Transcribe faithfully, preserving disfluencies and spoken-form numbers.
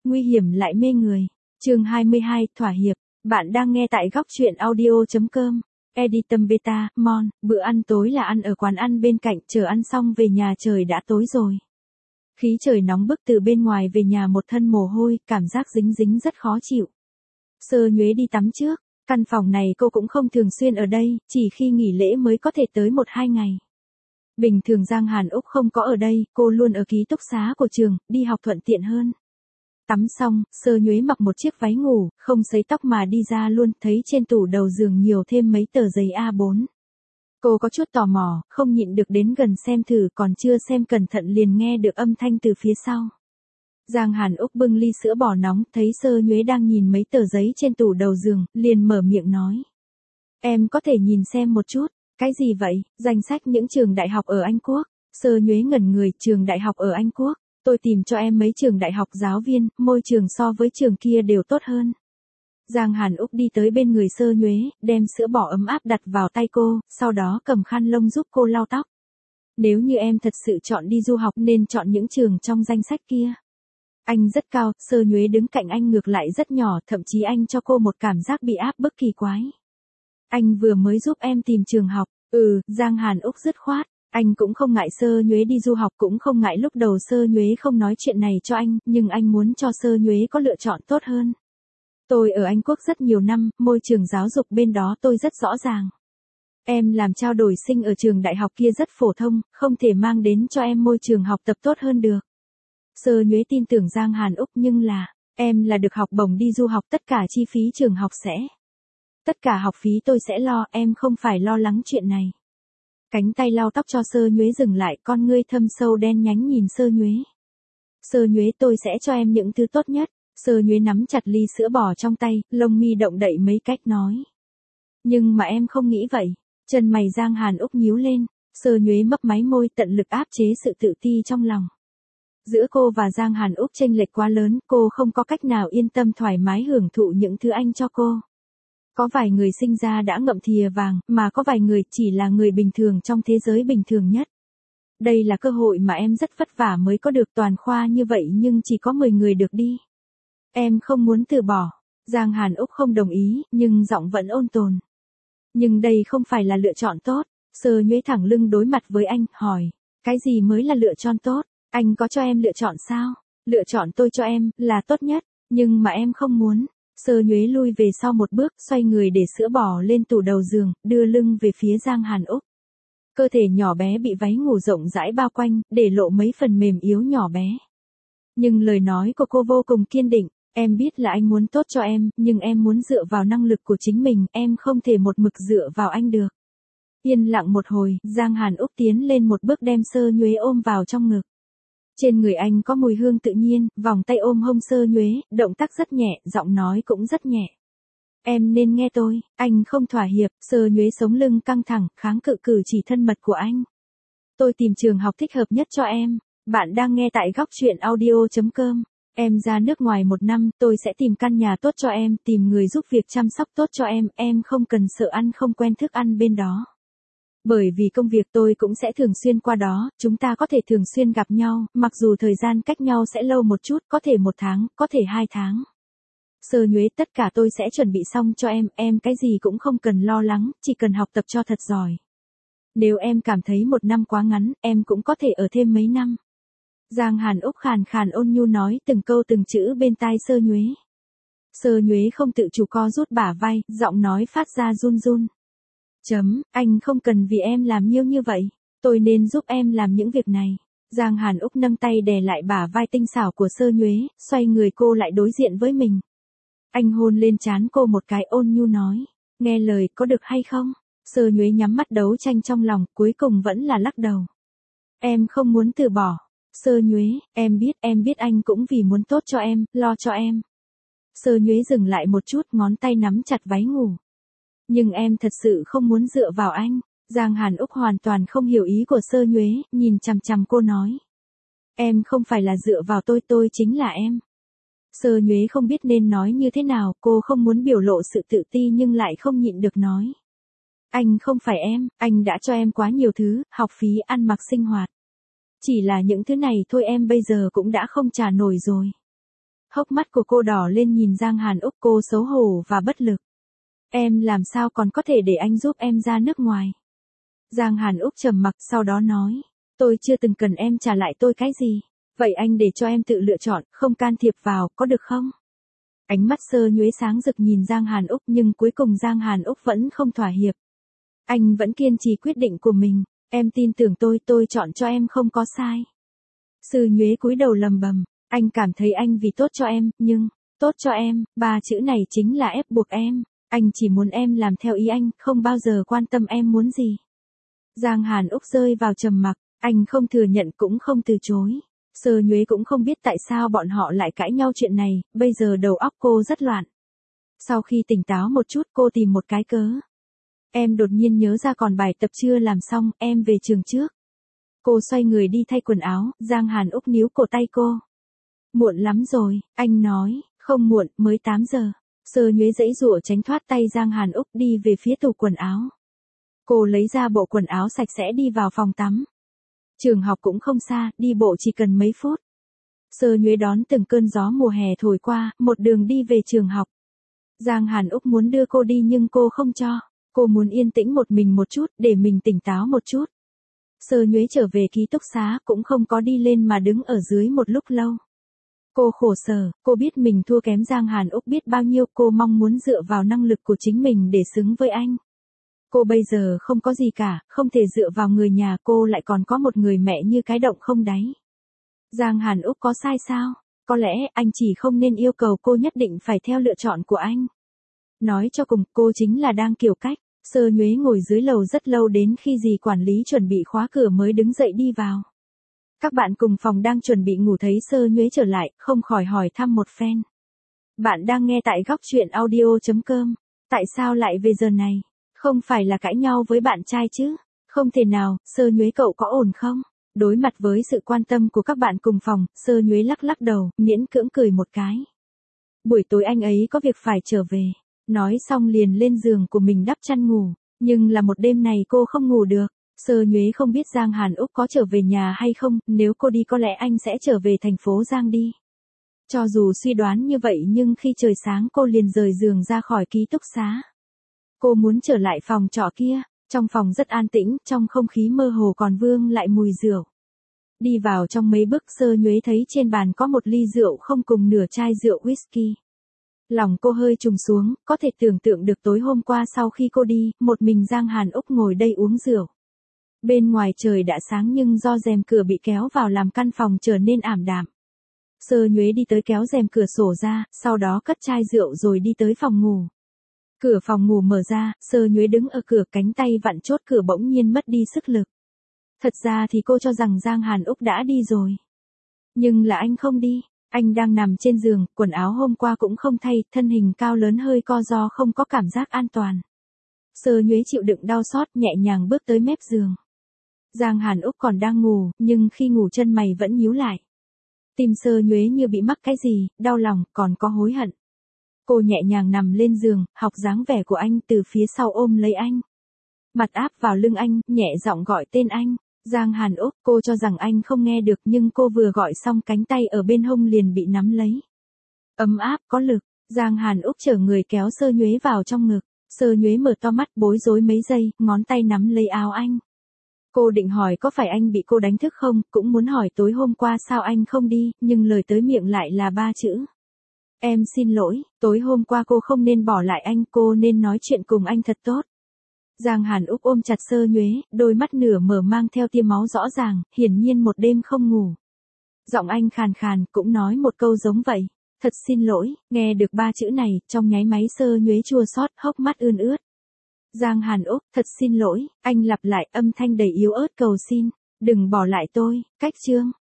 nguy hiểm lại mê người. Chương hai mươi hai, thỏa hiệp. Bạn đang nghe tại góc truyện audio chấm com. Editum Beta, Mon, bữa ăn tối là ăn ở quán ăn bên cạnh, chờ ăn xong về nhà trời đã tối rồi. Khí trời nóng bức từ bên ngoài về nhà một thân mồ hôi, cảm giác dính dính rất khó chịu. Sơ Nhuế đi tắm trước, căn phòng này cô cũng không thường xuyên ở đây, chỉ khi nghỉ lễ mới có thể tới một hai ngày. Bình thường Giang Hàn Úc không có ở đây, cô luôn ở ký túc xá của trường, đi học thuận tiện hơn. Tắm xong, Sơ Nhuế mặc một chiếc váy ngủ, không sấy tóc mà đi ra luôn, thấy trên tủ đầu giường nhiều thêm mấy tờ giấy A bốn. Cô có chút tò mò, không nhịn được đến gần xem thử, còn chưa xem cẩn thận liền nghe được âm thanh từ phía sau. Giang Hàn Úc bưng ly sữa bò nóng, thấy Sơ Nhuế đang nhìn mấy tờ giấy trên tủ đầu giường, liền mở miệng nói. Em có thể nhìn xem một chút. Cái gì vậy? Danh sách những trường đại học ở Anh Quốc. Sơ Nhuế ngẩn người, trường đại học ở Anh Quốc. Tôi tìm cho em mấy trường đại học giáo viên, môi trường so với trường kia đều tốt hơn. Giang Hàn Úc đi tới bên người Sơ Nhuế, đem sữa bò ấm áp đặt vào tay cô, sau đó cầm khăn lông giúp cô lau tóc. Nếu như em thật sự chọn đi du học nên chọn những trường trong danh sách kia. Anh rất cao, Sơ Nhuế đứng cạnh anh ngược lại rất nhỏ, thậm chí anh cho cô một cảm giác bị áp bức kỳ quái. Anh vừa mới giúp em tìm trường học. Ừ, Giang Hàn Úc dứt khoát. Anh cũng không ngại Sơ Nhuế đi du học, cũng không ngại lúc đầu Sơ Nhuế không nói chuyện này cho anh, nhưng anh muốn cho Sơ Nhuế có lựa chọn tốt hơn. Tôi ở Anh Quốc rất nhiều năm, môi trường giáo dục bên đó tôi rất rõ ràng. Em làm trao đổi sinh ở trường đại học kia rất phổ thông, không thể mang đến cho em môi trường học tập tốt hơn được. Sơ Nhuế tin tưởng Giang Hàn Úc, nhưng là, em là được học bổng đi du học, tất cả chi phí trường học sẽ. Tất cả học phí tôi sẽ lo, em không phải lo lắng chuyện này. Cánh tay lau tóc cho Sơ Nhuế dừng lại, con ngươi thâm sâu đen nhánh nhìn Sơ Nhuế. Sơ Nhuế, tôi sẽ cho em những thứ tốt nhất. Sơ Nhuế nắm chặt ly sữa bò trong tay, lông mi động đậy mấy cách nói. Nhưng mà em không nghĩ vậy. Chân mày Giang Hàn Úc nhíu lên, Sơ Nhuế mấp máy môi, tận lực áp chế sự tự ti trong lòng. Giữa cô và Giang Hàn Úc chênh lệch quá lớn, cô không có cách nào yên tâm thoải mái hưởng thụ những thứ anh cho cô. Có vài người sinh ra đã ngậm thìa vàng, mà có vài người chỉ là người bình thường trong thế giới bình thường nhất. Đây là cơ hội mà em rất vất vả mới có được, toàn khoa như vậy nhưng chỉ có mười người được đi. Em không muốn từ bỏ. Giang Hàn Úc không đồng ý, nhưng giọng vẫn ôn tồn. Nhưng đây không phải là lựa chọn tốt. Sơ Nhuế thẳng lưng đối mặt với anh, hỏi. Cái gì mới là lựa chọn tốt? Anh có cho em lựa chọn sao? Lựa chọn tôi cho em, là tốt nhất. Nhưng mà em không muốn. Sơ Nhuế lui về sau một bước, xoay người để sữa bò lên tủ đầu giường, đưa lưng về phía Giang Hàn Úc. Cơ thể nhỏ bé bị váy ngủ rộng rãi bao quanh, để lộ mấy phần mềm yếu nhỏ bé. Nhưng lời nói của cô vô cùng kiên định. Em biết là anh muốn tốt cho em, nhưng em muốn dựa vào năng lực của chính mình, em không thể một mực dựa vào anh được. Yên lặng một hồi, Giang Hàn Úc tiến lên một bước đem Sơ Nhuế ôm vào trong ngực. Trên người anh có mùi hương tự nhiên, vòng tay ôm hông Sơ Nhuế, động tác rất nhẹ, giọng nói cũng rất nhẹ. Em nên nghe tôi, anh không thỏa hiệp. Sơ Nhuế sống lưng căng thẳng, kháng cự cử chỉ thân mật của anh. Tôi tìm trường học thích hợp nhất cho em. Bạn đang nghe tại góc truyện audio chấm com. Em ra nước ngoài một năm, tôi sẽ tìm căn nhà tốt cho em, tìm người giúp việc chăm sóc tốt cho em, em không cần sợ ăn không quen thức ăn bên đó. Bởi vì công việc tôi cũng sẽ thường xuyên qua đó, chúng ta có thể thường xuyên gặp nhau, mặc dù thời gian cách nhau sẽ lâu một chút, có thể một tháng, có thể hai tháng. Sơ Nhuế, tất cả tôi sẽ chuẩn bị xong cho em, em cái gì cũng không cần lo lắng, chỉ cần học tập cho thật giỏi. Nếu em cảm thấy một năm quá ngắn, em cũng có thể ở thêm mấy năm. Giang Hàn Úc khàn khàn ôn nhu nói từng câu từng chữ bên tai Sơ Nhuế. Sơ Nhuế không tự chủ co rút bả vai, giọng nói phát ra run run. Chấm, anh không cần vì em làm nhiều như vậy. Tôi nên giúp em làm những việc này. Giang Hàn Úc nâng tay đè lại bả vai tinh xảo của Sơ Nhuế, xoay người cô lại đối diện với mình. Anh hôn lên trán cô một cái, ôn nhu nói. Nghe lời có được hay không? Sơ Nhuế nhắm mắt đấu tranh trong lòng, cuối cùng vẫn là lắc đầu. Em không muốn từ bỏ. Sơ Nhuế, em biết, em biết anh cũng vì muốn tốt cho em, lo cho em. Sơ Nhuế dừng lại một chút, ngón tay nắm chặt váy ngủ. Nhưng em thật sự không muốn dựa vào anh. Giang Hàn Úc hoàn toàn không hiểu ý của Sơ Nhuế, nhìn chằm chằm cô nói. Em không phải là dựa vào tôi, tôi chính là em. Sơ Nhuế không biết nên nói như thế nào, cô không muốn biểu lộ sự tự ti nhưng lại không nhịn được nói. Anh không phải em, anh đã cho em quá nhiều thứ, học phí, ăn mặc, sinh hoạt. Chỉ là những thứ này thôi em bây giờ cũng đã không trả nổi rồi. Hốc mắt của cô đỏ lên nhìn Giang Hàn Úc, cô xấu hổ và bất lực. Em làm sao còn có thể để anh giúp em ra nước ngoài? Giang Hàn Úc trầm mặc, sau đó nói, tôi chưa từng cần em trả lại tôi cái gì. Vậy anh để cho em tự lựa chọn, không can thiệp vào, có được không? Ánh mắt Sơ Nhuế sáng rực nhìn Giang Hàn Úc, nhưng cuối cùng Giang Hàn Úc vẫn không thỏa hiệp. Anh vẫn kiên trì quyết định của mình. Em tin tưởng tôi, tôi chọn cho em không có sai. Sơ Nhuế cúi đầu lầm bầm, anh cảm thấy anh vì tốt cho em, nhưng, tốt cho em, ba chữ này chính là ép buộc em. Anh chỉ muốn em làm theo ý anh, không bao giờ quan tâm em muốn gì. Giang Hàn Úc rơi vào trầm mặc, anh không thừa nhận cũng không từ chối. Sơ Nhuế cũng không biết tại sao bọn họ lại cãi nhau chuyện này, bây giờ đầu óc cô rất loạn. Sau khi tỉnh táo một chút, cô tìm một cái cớ. Em đột nhiên nhớ ra còn bài tập chưa làm xong, em về trường trước. Cô xoay người đi thay quần áo, Giang Hàn Úc níu cổ tay cô. Muộn lắm rồi, anh nói, không muộn, mới tám giờ. Sơ Nhuế giãy giụa tránh thoát tay Giang Hàn Úc, đi về phía tủ quần áo. Cô lấy ra bộ quần áo sạch sẽ đi vào phòng tắm. Trường học cũng không xa, đi bộ chỉ cần mấy phút. Sơ Nhuế đón từng cơn gió mùa hè thổi qua, một đường đi về trường học. Giang Hàn Úc muốn đưa cô đi nhưng cô không cho. Cô muốn yên tĩnh một mình một chút, để mình tỉnh táo một chút. Sơ Nhuế trở về ký túc xá, cũng không có đi lên mà đứng ở dưới một lúc lâu. Cô khổ sở, cô biết mình thua kém Giang Hàn Úc biết bao nhiêu, cô mong muốn dựa vào năng lực của chính mình để xứng với anh. Cô bây giờ không có gì cả, không thể dựa vào người nhà, cô lại còn có một người mẹ như cái động không đáy. Giang Hàn Úc có sai sao? Có lẽ anh chỉ không nên yêu cầu cô nhất định phải theo lựa chọn của anh. Nói cho cùng, cô chính là đang kiểu cách. Sơ Nhuế ngồi dưới lầu rất lâu, đến khi dì quản lý chuẩn bị khóa cửa mới đứng dậy đi vào. Các bạn cùng phòng đang chuẩn bị ngủ thấy Sơ Nhuế trở lại, không khỏi hỏi thăm một phen. Bạn đang nghe tại góc truyện audio chấm com. Tại sao lại về giờ này? Không phải là cãi nhau với bạn trai chứ? Không thể nào, Sơ Nhuế cậu có ổn không? Đối mặt với sự quan tâm của các bạn cùng phòng, Sơ Nhuế lắc lắc đầu, miễn cưỡng cười một cái. Buổi tối anh ấy có việc phải trở về. Nói xong liền lên giường của mình đắp chăn ngủ. Nhưng là một đêm này cô không ngủ được. Sơ Nhuế không biết Giang Hàn Úc có trở về nhà hay không, nếu cô đi có lẽ anh sẽ trở về thành phố Giang đi. Cho dù suy đoán như vậy nhưng khi trời sáng cô liền rời giường ra khỏi ký túc xá. Cô muốn trở lại phòng trọ kia, trong phòng rất an tĩnh, trong không khí mơ hồ còn vương lại mùi rượu. Đi vào trong mấy bước Sơ Nhuế thấy trên bàn có một ly rượu không cùng nửa chai rượu whisky. Lòng cô hơi trùng xuống, có thể tưởng tượng được tối hôm qua sau khi cô đi, một mình Giang Hàn Úc ngồi đây uống rượu. Bên ngoài trời đã sáng nhưng do rèm cửa bị kéo vào làm căn phòng trở nên ảm đạm. Sơ Nhuế đi tới kéo rèm cửa sổ ra, sau đó cất chai rượu rồi đi tới phòng ngủ. Cửa phòng ngủ mở ra, Sơ Nhuế đứng ở cửa, cánh tay vặn chốt cửa bỗng nhiên mất đi sức lực. Thật ra thì cô cho rằng Giang Hàn Úc đã đi rồi. Nhưng là anh không đi, anh đang nằm trên giường, quần áo hôm qua cũng không thay, thân hình cao lớn hơi co do không có cảm giác an toàn. Sơ Nhuế chịu đựng đau xót, nhẹ nhàng bước tới mép giường. Giang Hàn Úc còn đang ngủ, nhưng khi ngủ chân mày vẫn nhíu lại. Tim Sơ Nhuế như bị mắc cái gì, đau lòng, còn có hối hận. Cô nhẹ nhàng nằm lên giường, học dáng vẻ của anh, từ phía sau ôm lấy anh. Mặt áp vào lưng anh, nhẹ giọng gọi tên anh. Giang Hàn Úc, cô cho rằng anh không nghe được nhưng cô vừa gọi xong cánh tay ở bên hông liền bị nắm lấy. Ấm áp, có lực. Giang Hàn Úc chở người kéo Sơ Nhuế vào trong ngực. Sơ Nhuế mở to mắt bối rối mấy giây, ngón tay nắm lấy áo anh. Cô định hỏi có phải anh bị cô đánh thức không, cũng muốn hỏi tối hôm qua sao anh không đi, nhưng lời tới miệng lại là ba chữ. Em xin lỗi, tối hôm qua cô không nên bỏ lại anh, cô nên nói chuyện cùng anh thật tốt. Giang Hàn Úc ôm chặt Sơ Nhuế, đôi mắt nửa mở mang theo tia máu rõ ràng, hiển nhiên một đêm không ngủ. Giọng anh khàn khàn, cũng nói một câu giống vậy. Thật xin lỗi, nghe được ba chữ này, trong nháy máy Sơ Nhuế chua xót, hốc mắt ươn ướt. Giang Hàn Úc, thật xin lỗi, anh lặp lại âm thanh đầy yếu ớt cầu xin. Đừng bỏ lại tôi, cách chương.